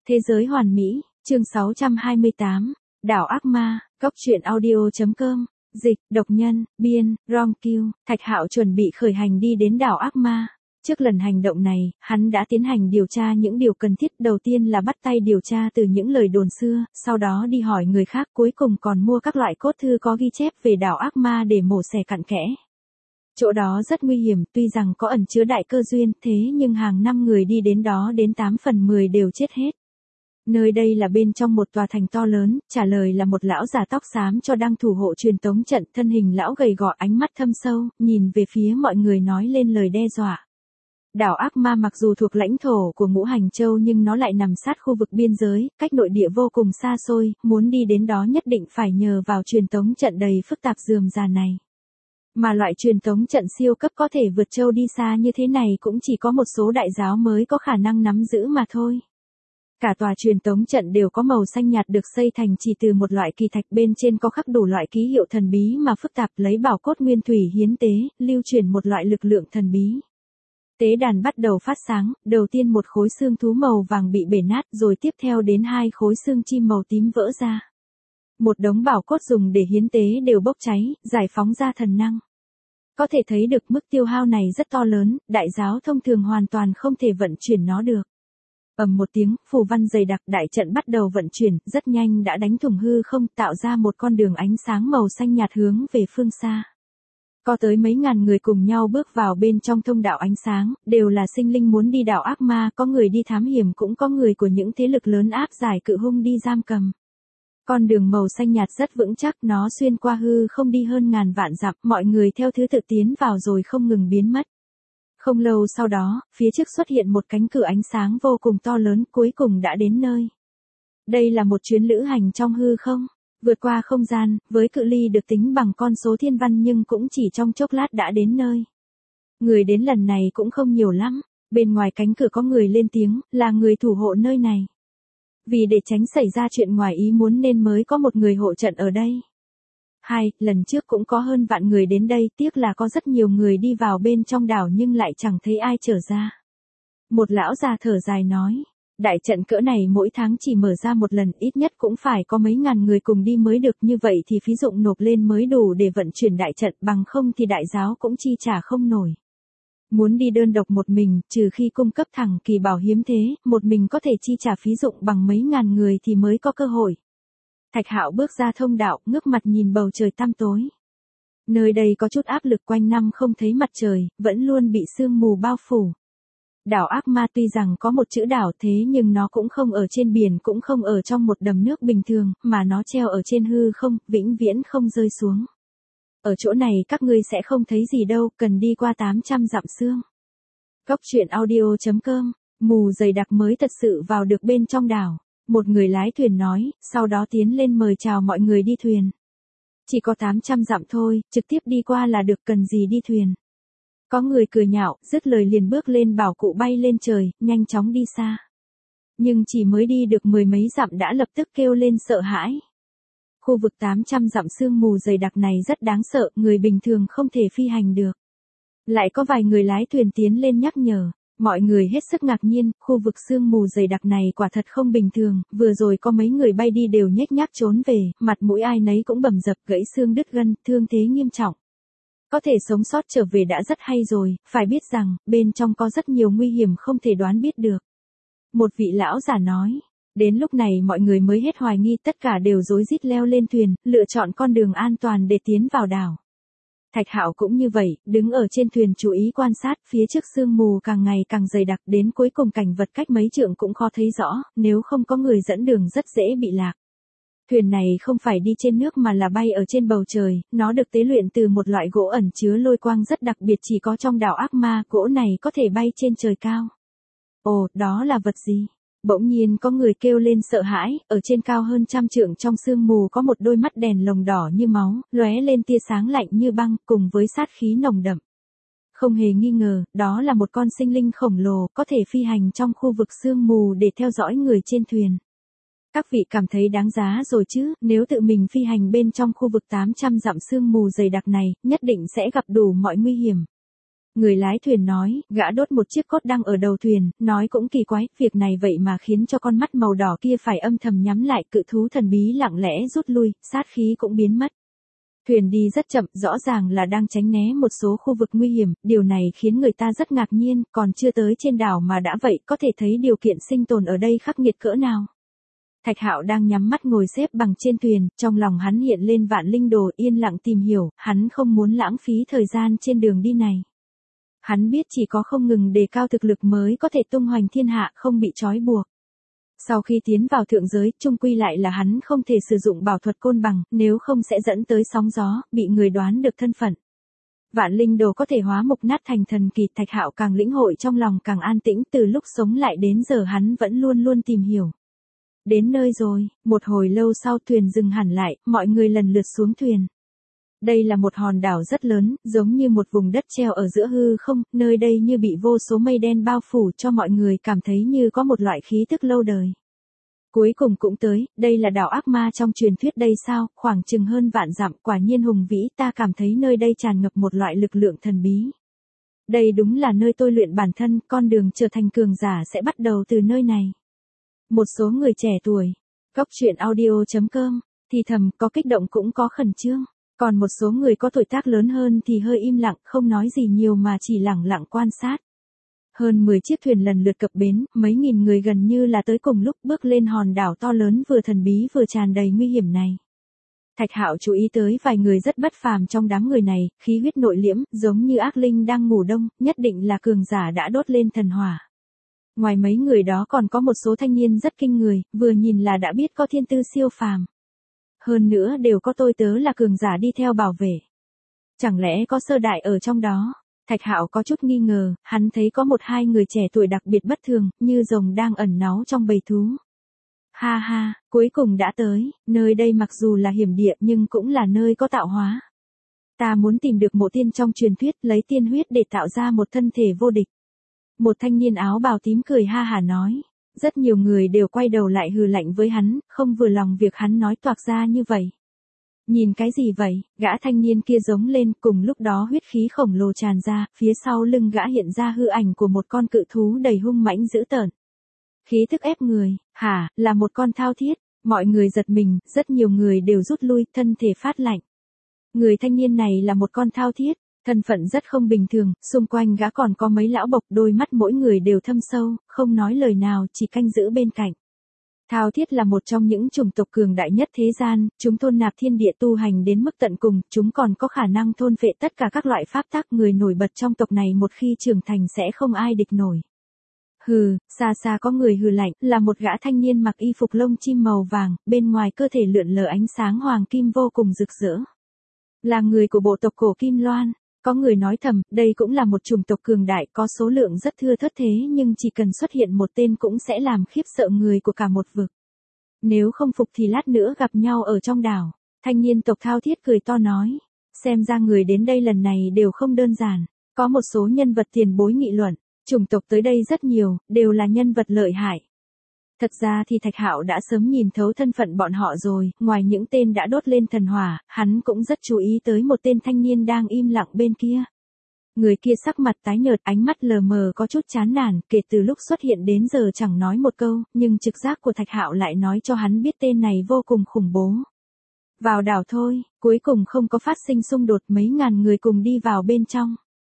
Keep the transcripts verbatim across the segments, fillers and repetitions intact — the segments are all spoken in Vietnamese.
Thế giới hoàn mỹ, chương sáu trăm hai mươi tám, đảo ác ma, góc truyện audio chấm com, dịch, độc nhân, biên, Rom Q, Thạch Hạo chuẩn bị khởi hành đi đến đảo ác ma. Trước lần hành động này, hắn đã tiến hành điều tra những điều cần thiết, đầu tiên là bắt tay điều tra từ những lời đồn xưa, sau đó đi hỏi người khác, cuối cùng còn mua các loại cốt thư có ghi chép về đảo ác ma để mổ xẻ cặn kẽ. Chỗ đó rất nguy hiểm, tuy rằng có ẩn chứa đại cơ duyên, thế nhưng hàng năm người đi đến đó đến tám phần mười đều chết hết. Nơi đây là bên trong một tòa thành to lớn, trả lời là một lão già tóc xám cho đang thủ hộ truyền tống trận, thân hình lão gầy gò, ánh mắt thâm sâu, nhìn về phía mọi người nói lên lời đe dọa. Đảo ác ma mặc dù thuộc lãnh thổ của Ngũ Hành Châu nhưng nó lại nằm sát khu vực biên giới, cách nội địa vô cùng xa xôi, muốn đi đến đó nhất định phải nhờ vào truyền tống trận đầy phức tạp rườm rà này. Mà loại truyền tống trận siêu cấp có thể vượt châu đi xa như thế này cũng chỉ có một số đại giáo mới có khả năng nắm giữ mà thôi. Cả tòa truyền tống trận đều có màu xanh nhạt, được xây thành chỉ từ một loại kỳ thạch, bên trên có khắc đủ loại ký hiệu thần bí mà phức tạp, lấy bảo cốt nguyên thủy hiến tế, lưu truyền một loại lực lượng thần bí. Tế đàn bắt đầu phát sáng, đầu tiên một khối xương thú màu vàng bị bể nát, rồi tiếp theo đến hai khối xương chim màu tím vỡ ra. Một đống bảo cốt dùng để hiến tế đều bốc cháy, giải phóng ra thần năng. Có thể thấy được mức tiêu hao này rất to lớn, đại giáo thông thường hoàn toàn không thể vận chuyển nó được. Ầm một tiếng, phù văn dày đặc, đại trận bắt đầu vận chuyển, rất nhanh đã đánh thủng hư không, tạo ra một con đường ánh sáng màu xanh nhạt hướng về phương xa. Có tới mấy ngàn người cùng nhau bước vào bên trong thông đạo ánh sáng, đều là sinh linh muốn đi đảo ác ma, có người đi thám hiểm, cũng có người của những thế lực lớn áp giải cự hung đi giam cầm. Con đường màu xanh nhạt rất vững chắc, nó xuyên qua hư không đi hơn ngàn vạn dặm, mọi người theo thứ tự tiến vào rồi không ngừng biến mất. Không lâu sau đó, phía trước xuất hiện một cánh cửa ánh sáng vô cùng to lớn, cuối cùng đã đến nơi. Đây là một chuyến lữ hành trong hư không, vượt qua không gian, với cự ly được tính bằng con số thiên văn nhưng cũng chỉ trong chốc lát đã đến nơi. Người đến lần này cũng không nhiều lắm, bên ngoài cánh cửa có người lên tiếng, là người thủ hộ nơi này. Vì để tránh xảy ra chuyện ngoài ý muốn nên mới có một người hộ trận ở đây. Hai, lần trước cũng có hơn vạn người đến đây, tiếc là có rất nhiều người đi vào bên trong đảo nhưng lại chẳng thấy ai trở ra. Một lão già thở dài nói, đại trận cỡ này mỗi tháng chỉ mở ra một lần, ít nhất cũng phải có mấy ngàn người cùng đi mới được, như vậy thì phí dụng nộp lên mới đủ để vận chuyển đại trận, bằng không thì đại giáo cũng chi trả không nổi. Muốn đi đơn độc một mình, trừ khi cung cấp thẳng kỳ bảo hiếm thế, một mình có thể chi trả phí dụng bằng mấy ngàn người thì mới có cơ hội. Thạch Hạo bước ra thông đạo, ngước mặt nhìn bầu trời tăm tối. Nơi đây có chút áp lực, quanh năm không thấy mặt trời, vẫn luôn bị sương mù bao phủ. Đảo ác ma tuy rằng có một chữ đảo thế nhưng nó cũng không ở trên biển, cũng không ở trong một đầm nước bình thường, mà nó treo ở trên hư không, vĩnh viễn không rơi xuống. Ở chỗ này các ngươi sẽ không thấy gì đâu, cần đi qua tám trăm dặm sương. Góc truyện audio chấm com, mù dày đặc mới thật sự vào được bên trong đảo. Một người lái thuyền nói, sau đó tiến lên mời chào mọi người đi thuyền. Chỉ có tám trăm dặm thôi, trực tiếp đi qua là được, cần gì đi thuyền. Có người cười nhạo, dứt lời liền bước lên bảo cụ bay lên trời, nhanh chóng đi xa. Nhưng chỉ mới đi được mười mấy dặm đã lập tức kêu lên sợ hãi. Khu vực tám trăm dặm sương mù dày đặc này rất đáng sợ, người bình thường không thể phi hành được. Lại có vài người lái thuyền tiến lên nhắc nhở. Mọi người hết sức ngạc nhiên, khu vực sương mù dày đặc này quả thật không bình thường, vừa rồi có mấy người bay đi đều nhếch nhác trốn về, mặt mũi ai nấy cũng bầm dập, gãy xương đứt gân, thương thế nghiêm trọng. Có thể sống sót trở về đã rất hay rồi, phải biết rằng, bên trong có rất nhiều nguy hiểm không thể đoán biết được. Một vị lão giả nói, đến lúc này mọi người mới hết hoài nghi, tất cả đều rối rít leo lên thuyền, lựa chọn con đường an toàn để tiến vào đảo. Thạch Hạo cũng như vậy, đứng ở trên thuyền chú ý quan sát, phía trước sương mù càng ngày càng dày đặc, đến cuối cùng cảnh vật cách mấy trượng cũng khó thấy rõ, nếu không có người dẫn đường rất dễ bị lạc. Thuyền này không phải đi trên nước mà là bay ở trên bầu trời, nó được tế luyện từ một loại gỗ ẩn chứa lôi quang rất đặc biệt, chỉ có trong đảo ác ma, gỗ này có thể bay trên trời cao. Ồ, đó là vật gì? Bỗng nhiên có người kêu lên sợ hãi, ở trên cao hơn trăm trượng trong sương mù có một đôi mắt đèn lồng đỏ như máu, lóe lên tia sáng lạnh như băng, cùng với sát khí nồng đậm. Không hề nghi ngờ, đó là một con sinh linh khổng lồ, có thể phi hành trong khu vực sương mù để theo dõi người trên thuyền. Các vị cảm thấy đáng giá rồi chứ, nếu tự mình phi hành bên trong khu vực tám trăm dặm sương mù dày đặc này, nhất định sẽ gặp đủ mọi nguy hiểm. Người lái thuyền nói, gã đốt một chiếc cốt đăng ở đầu thuyền, nói cũng kỳ quái, việc này vậy mà khiến cho con mắt màu đỏ kia phải âm thầm nhắm lại, cự thú thần bí lặng lẽ rút lui, sát khí cũng biến mất. Thuyền đi rất chậm, rõ ràng là đang tránh né một số khu vực nguy hiểm, điều này khiến người ta rất ngạc nhiên, còn chưa tới trên đảo mà đã vậy, có thể thấy điều kiện sinh tồn ở đây khắc nghiệt cỡ nào. Thạch Hạo đang nhắm mắt ngồi xếp bằng trên thuyền, trong lòng hắn hiện lên vạn linh đồ, yên lặng tìm hiểu, hắn không muốn lãng phí thời gian trên đường đi này. Hắn biết chỉ có không ngừng đề cao thực lực mới có thể tung hoành thiên hạ, không bị trói buộc. Sau khi tiến vào thượng giới, chung quy lại là hắn không thể sử dụng bảo thuật côn bằng, nếu không sẽ dẫn tới sóng gió, bị người đoán được thân phận. Vạn linh đồ có thể hóa mục nát thành thần kỳ, Thạch Hạo càng lĩnh hội trong lòng càng an tĩnh, từ lúc sống lại đến giờ hắn vẫn luôn luôn tìm hiểu. Đến nơi rồi, một hồi lâu sau thuyền dừng hẳn lại, mọi người lần lượt xuống thuyền. Đây là một hòn đảo rất lớn, giống như một vùng đất treo ở giữa hư không, nơi đây như bị vô số mây đen bao phủ cho mọi người cảm thấy như có một loại khí tức lâu đời. Cuối cùng cũng tới, đây là đảo ác ma trong truyền thuyết đây sao, khoảng chừng hơn vạn dặm, quả nhiên hùng vĩ, ta cảm thấy nơi đây tràn ngập một loại lực lượng thần bí. Đây đúng là nơi tôi luyện bản thân, con đường trở thành cường giả sẽ bắt đầu từ nơi này. Một số người trẻ tuổi, Cốc Truyện Audio chấm com, thì thầm, có kích động cũng có khẩn trương. Còn một số người có tuổi tác lớn hơn thì hơi im lặng, không nói gì nhiều mà chỉ lặng lặng quan sát. Hơn mười chiếc thuyền lần lượt cập bến, mấy nghìn người gần như là tới cùng lúc bước lên hòn đảo to lớn vừa thần bí vừa tràn đầy nguy hiểm này. Thạch Hạo chú ý tới vài người rất bất phàm trong đám người này, khí huyết nội liễm, giống như ác linh đang ngủ đông, nhất định là cường giả đã đốt lên thần hỏa. Ngoài mấy người đó còn có một số thanh niên rất kinh người, vừa nhìn là đã biết có thiên tư siêu phàm. Hơn nữa đều có tôi tớ là cường giả đi theo bảo vệ. Chẳng lẽ có sơ đại ở trong đó? Thạch Hạo có chút nghi ngờ, hắn thấy có một hai người trẻ tuổi đặc biệt bất thường, như rồng đang ẩn náu trong bầy thú. Ha ha, cuối cùng đã tới, nơi đây mặc dù là hiểm địa nhưng cũng là nơi có tạo hóa. Ta muốn tìm được mộ tiên trong truyền thuyết, lấy tiên huyết để tạo ra một thân thể vô địch. Một thanh niên áo bào tím cười ha hả nói. Rất nhiều người đều quay đầu lại hừ lạnh với hắn, không vừa lòng việc hắn nói toạc ra như vậy. Nhìn cái gì vậy, gã thanh niên kia giống lên, cùng lúc đó huyết khí khổng lồ tràn ra, phía sau lưng gã hiện ra hư ảnh của một con cự thú đầy hung mãnh dữ tợn. Khí thức ép người, hả, là một con thao thiết, mọi người giật mình, rất nhiều người đều rút lui, thân thể phát lạnh. Người thanh niên này là một con thao thiết. Thân phận rất không bình thường, xung quanh gã còn có mấy lão bộc, đôi mắt mỗi người đều thâm sâu, không nói lời nào, chỉ canh giữ bên cạnh. Thao thiết là một trong những chủng tộc cường đại nhất thế gian, chúng thôn nạp thiên địa tu hành đến mức tận cùng, chúng còn có khả năng thôn phệ tất cả các loại pháp tắc, người nổi bật trong tộc này một khi trưởng thành sẽ không ai địch nổi. Hừ, xa xa có người hừ lạnh, là một gã thanh niên mặc y phục lông chim màu vàng, bên ngoài cơ thể lượn lờ ánh sáng hoàng kim vô cùng rực rỡ. Là người của bộ tộc cổ Kim Loan. Có người nói thầm, đây cũng là một chủng tộc cường đại, có số lượng rất thưa thớt thế nhưng chỉ cần xuất hiện một tên cũng sẽ làm khiếp sợ người của cả một vực. Nếu không phục thì lát nữa gặp nhau ở trong đảo. Thanh niên tộc thao thiết cười to nói. Xem ra người đến đây lần này đều không đơn giản. Có một số nhân vật tiền bối nghị luận. Chủng tộc tới đây rất nhiều, đều là nhân vật lợi hại. Thật ra thì Thạch Hạo đã sớm nhìn thấu thân phận bọn họ rồi, ngoài những tên đã đốt lên thần hỏa, hắn cũng rất chú ý tới một tên thanh niên đang im lặng bên kia. Người kia sắc mặt tái nhợt, ánh mắt lờ mờ có chút chán nản, kể từ lúc xuất hiện đến giờ chẳng nói một câu, nhưng trực giác của Thạch Hạo lại nói cho hắn biết tên này vô cùng khủng bố. Vào đảo thôi, cuối cùng không có phát sinh xung đột, mấy ngàn người cùng đi vào bên trong.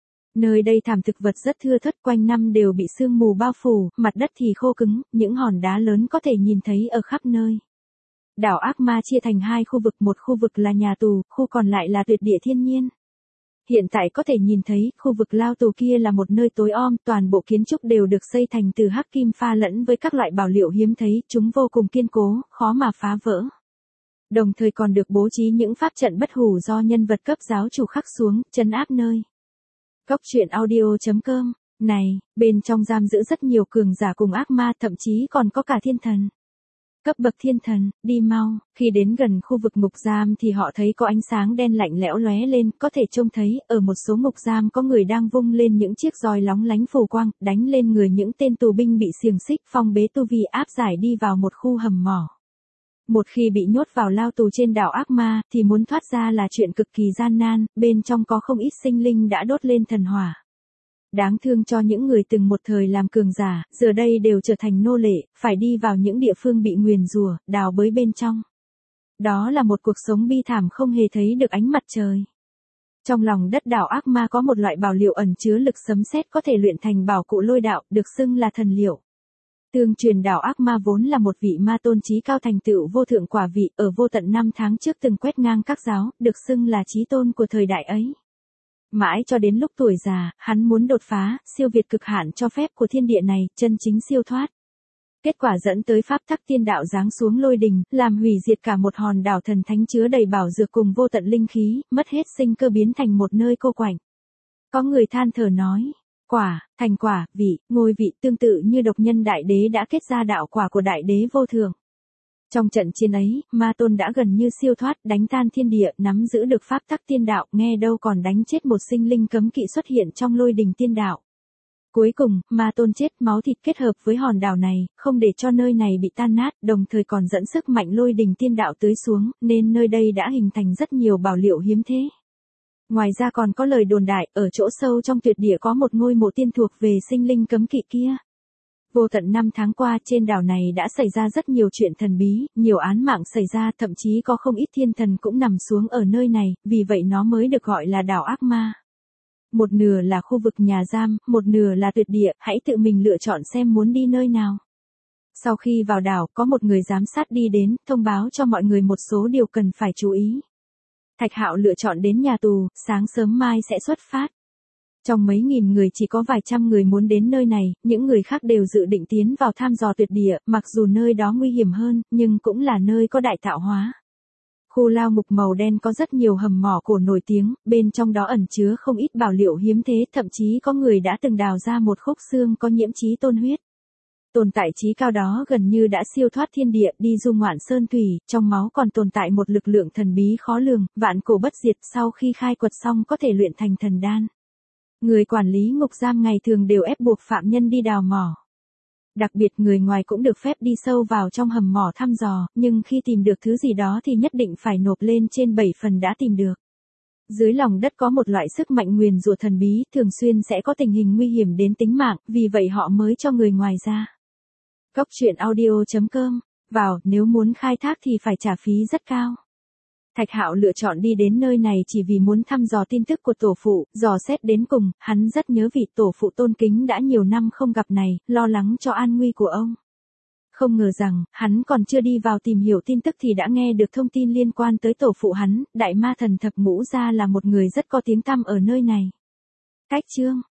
Nơi đây thảm thực vật rất thưa thớt, quanh năm đều bị sương mù bao phủ, mặt đất thì khô cứng, những hòn đá lớn có thể nhìn thấy ở khắp nơi. Đảo ác ma chia thành hai khu vực, một khu vực là nhà tù, khu còn lại là tuyệt địa thiên nhiên. Hiện tại có thể nhìn thấy, khu vực lao tù kia là một nơi tối om, toàn bộ kiến trúc đều được xây thành từ hắc kim pha lẫn với các loại bảo liệu hiếm thấy, chúng vô cùng kiên cố, khó mà phá vỡ. Đồng thời còn được bố trí những pháp trận bất hủ do nhân vật cấp giáo chủ khắc xuống, trấn áp nơi. Cốc Truyện Audio chấm com, này, bên trong giam giữ rất nhiều cường giả cùng ác ma, thậm chí còn có cả thiên thần. Cấp bậc thiên thần, đi mau, khi đến gần khu vực ngục giam thì họ thấy có ánh sáng đen lạnh lẽo lóe lên, có thể trông thấy, ở một số ngục giam có người đang vung lên những chiếc roi lóng lánh phù quang, đánh lên người những tên tù binh bị xiềng xích, phong bế tu vi áp giải đi vào một khu hầm mỏ. Một khi bị nhốt vào lao tù trên đảo ác ma, thì muốn thoát ra là chuyện cực kỳ gian nan, bên trong có không ít sinh linh đã đốt lên thần hỏa. Đáng thương cho những người từng một thời làm cường giả, giờ đây đều trở thành nô lệ, phải đi vào những địa phương bị nguyền rủa, đào bới bên trong. Đó là một cuộc sống bi thảm không hề thấy được ánh mặt trời. Trong lòng đất đảo ác ma có một loại bảo liệu ẩn chứa lực sấm sét có thể luyện thành bảo cụ lôi đạo, được xưng là thần liệu. Tương truyền đảo ác ma vốn là một vị ma tôn trí cao thành tựu vô thượng quả vị, ở vô tận năm tháng trước từng quét ngang các giáo, được xưng là chí tôn của thời đại ấy. Mãi cho đến lúc tuổi già, hắn muốn đột phá, siêu việt cực hạn cho phép của thiên địa này, chân chính siêu thoát. Kết quả dẫn tới pháp tắc tiên đạo giáng xuống lôi đình, làm hủy diệt cả một hòn đảo thần thánh chứa đầy bảo dược cùng vô tận linh khí, mất hết sinh cơ biến thành một nơi cô quạnh. Có người than thở nói, quả, thành quả, vị, ngôi vị tương tự như độc nhân đại đế đã kết ra đạo quả của đại đế vô thượng. Trong trận chiến ấy, ma tôn đã gần như siêu thoát, đánh tan thiên địa, nắm giữ được pháp tắc tiên đạo, nghe đâu còn đánh chết một sinh linh cấm kỵ xuất hiện trong lôi đình tiên đạo. Cuối cùng, ma tôn chết, máu thịt kết hợp với hòn đảo này, không để cho nơi này bị tan nát, đồng thời còn dẫn sức mạnh lôi đình tiên đạo tưới xuống, nên nơi đây đã hình thành rất nhiều bảo liệu hiếm thế. Ngoài ra còn có lời đồn đại, ở chỗ sâu trong tuyệt địa có một ngôi mộ tiên thuộc về sinh linh cấm kỵ kia. Vô tận năm tháng qua trên đảo này đã xảy ra rất nhiều chuyện thần bí, nhiều án mạng xảy ra, thậm chí có không ít thiên thần cũng nằm xuống ở nơi này, vì vậy nó mới được gọi là đảo ác ma. Một nửa là khu vực nhà giam, một nửa là tuyệt địa, hãy tự mình lựa chọn xem muốn đi nơi nào. Sau khi vào đảo, có một người giám sát đi đến, thông báo cho mọi người một số điều cần phải chú ý. Thạch Hạo lựa chọn đến nhà tù, sáng sớm mai sẽ xuất phát. Trong mấy nghìn người chỉ có vài trăm người muốn đến nơi này, những người khác đều dự định tiến vào thăm dò tuyệt địa, mặc dù nơi đó nguy hiểm hơn, nhưng cũng là nơi có đại tạo hóa. Khu lao ngục màu đen có rất nhiều hầm mỏ cổ nổi tiếng, bên trong đó ẩn chứa không ít bảo liệu hiếm thế, thậm chí có người đã từng đào ra một khúc xương có nhiễm chí tôn huyết. Tồn tại chí cao đó gần như đã siêu thoát thiên địa, đi du ngoạn sơn thủy, trong máu còn tồn tại một lực lượng thần bí khó lường, vạn cổ bất diệt, sau khi khai quật xong có thể luyện thành thần đan. Người quản lý ngục giam ngày thường đều ép buộc phạm nhân đi đào mỏ. Đặc biệt người ngoài cũng được phép đi sâu vào trong hầm mỏ thăm dò, nhưng khi tìm được thứ gì đó thì nhất định phải nộp lên trên bảy phần đã tìm được. Dưới lòng đất có một loại sức mạnh nguyền rủa thần bí, thường xuyên sẽ có tình hình nguy hiểm đến tính mạng, vì vậy họ mới cho người ngoài ra. Góc truyện audio chấm com, vào, nếu muốn khai thác thì phải trả phí rất cao. Thạch Hạo lựa chọn đi đến nơi này chỉ vì muốn thăm dò tin tức của tổ phụ, dò xét đến cùng, hắn rất nhớ vị tổ phụ tôn kính đã nhiều năm không gặp này, lo lắng cho an nguy của ông. Không ngờ rằng, hắn còn chưa đi vào tìm hiểu tin tức thì đã nghe được thông tin liên quan tới tổ phụ hắn, đại ma thần thập ngũ gia là một người rất có tiếng tăm ở nơi này. Cách chương